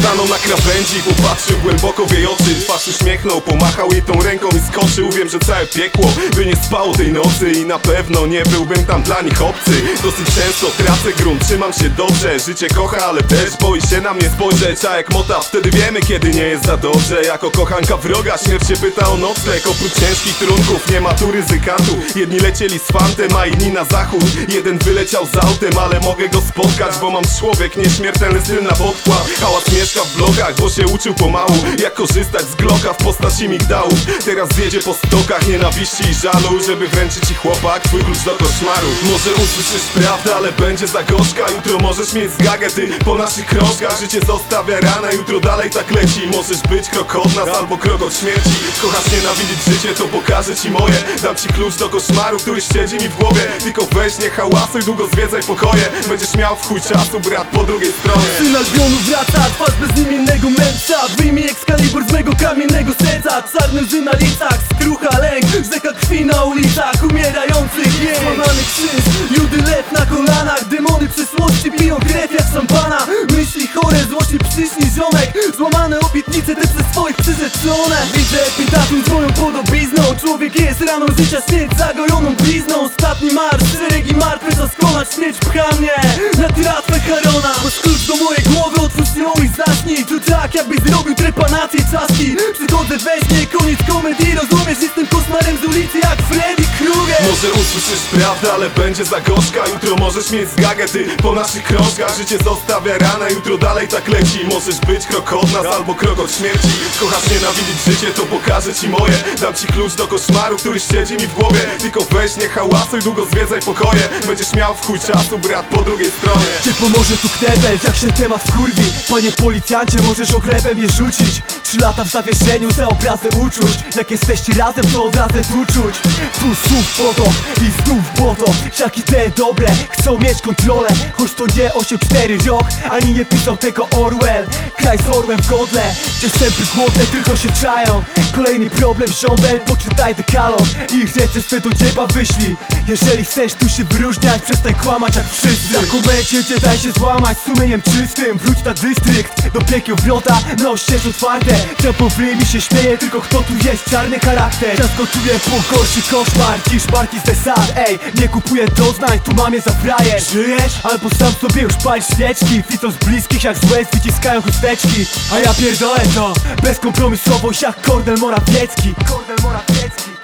stanął na krawędzi, popatrzył głęboko w jej oczy. Twarz uśmiechnął, pomachał jej tą ręką i skoczył. Wiem, że całe piekło by nie spało tej nocy i na pewno nie byłbym tam dla nich obcy. Dosyć często tracę grunt, trzymam się dobrze. Życie kocha, ale też boi się na mnie spojrzeć. A jak mota, wtedy wiemy, kiedy nie jest za dobrze. Jako kochanka wroga, śmierć się pyta o nocleg. Oprócz ciężkich trunków nie ma tu ryzykatu. Jedni lecieli z fantem, a inni na zachód. Jeden wyleciał z autem, ale mogę go spotkać, bo mam człowiek nieśmiertelny styl na podkład. Hałas mieszka w blokach, bo się uczył pomału jak korzystać z glocka w postaci migdałów. Teraz zjedzie po stokach nienawiści i żalu, żeby wręczyć ci chłopak twój klucz do koszmaru. Może usłyszysz prawdę, ale będzie za gorzka. Jutro możesz mieć zgagę, ty po naszych krążkach. Życie zostawia ranę, jutro dalej tak leci. Możesz być krok od nas albo krok od śmierci. Kochasz nienawidzieć życie, to pokażę ci moje. Dam ci klucz do koszmaru, który siedzi mi w głowie. Tylko weź nie hałasuj, długo zwiedzaj pokoje. Będziesz miał w chuj czasu, brat, po drugiej stronie. Syn Albionu wraca, twarz bezimiennego mędrca. Wyjmij Excalibur z mego kamiennego serca. Czarne łzy na licach, skrucha lęk, rzeka krwi na ulicach umierających jej. Złamany krzyż, Judy lew na kolanach. Demony przeszłości piją krew jak szampana. Myśli chore, złości przyszli ziomek. Złamane obietnice te przez swoich przyrzeczone. Widzę epitafium z moją podobizną. Człowiek jest raną życia, śmierć zagojoną blizną. Ostatni marsz, szeregi martwe, czas konać. Śmierć pcha mnie na tratwę Harona. Masz klucz do mojej głowy, otwórz ją i zacznij. Tu tak jakbyś zrobił trepanację czaski. Przychodzę we śnie, koniec komedii. Rozumiesz, jestem koszmarem z ulicy jak Freddy Krueger. Może usłyszysz prawdę, ale będzie za gorzka. Jutro możesz mieć zgagę, ty po naszych krążkach. Życie zostawia ranę, jutro dalej tak leci. Możesz być krok od nas albo krok od śmierci. Kochasz nienawidzieć życie, to pokażę ci moje. Dam ci klucz do koszmaru, który siedzi mi w głowie. Tylko weź nie hałasuj, długo zwiedzaj pokoje. Będziesz miał w chuj czasu, brat, po drugiej stronie. Cię pomoże tu knebel, jak się temat wkurwi. Panie policjancie, możesz oklepem je rzucić. 3 lata w zawieszeniu za obrazę uczuć. Jak jesteście razem, to odrazę tu czuć. Tu słów potop i znów błoto. Siaki te dobre, chcą mieć kontrolę. Choć to nie 8-4 rok, ani nie pisał tego Orwell. Kraj z orłem w godle, gdzie sępy głodne tylko się czają. Kolejny problem, ziombel, poczytaj dekalog. Ich rzeczy swe do nieba wyślij. Jeżeli chcesz tu się wyróżniać, przestań kłamać jak wszyscy. Na komencie nie daj się złamać sumieniem czystym. Wróć na dystrykt, do piekieł wrota, na oścież otwarte. Tempo mi się śmieje, tylko kto tu jest czarny charakter. Czas gotuje po gorszy koszmar, dziś Marty z desant. Ej, nie kupuję doznań, tu mam je za frajer. Żyjesz? Albo sam sobie już pal świeczki. Widzą z bliskich jak złe wyciskają chusteczki. A ja pierdolę to, bezkompromisowość jak Kornel Morawiecki. Kornel Morawiecki.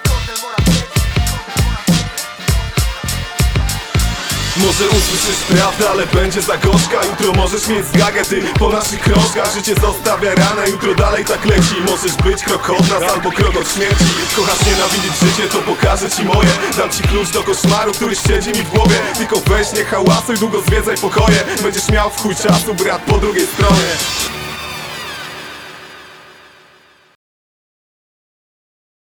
Może usłyszysz prawdę, ale będzie za gorzka. Jutro możesz mieć zgagę, ty po naszych krążkach. Życie zostawia ranę, jutro dalej tak leci. Możesz być krok od nas albo krok od śmierci. Kochasz nienawidzieć życie, to pokażę ci moje. Dam ci klucz do koszmaru, który siedzi mi w głowie. Tylko weź nie hałasuj, długo zwiedzaj pokoje. Będziesz miał w chuj czasu, brat, po drugiej stronie.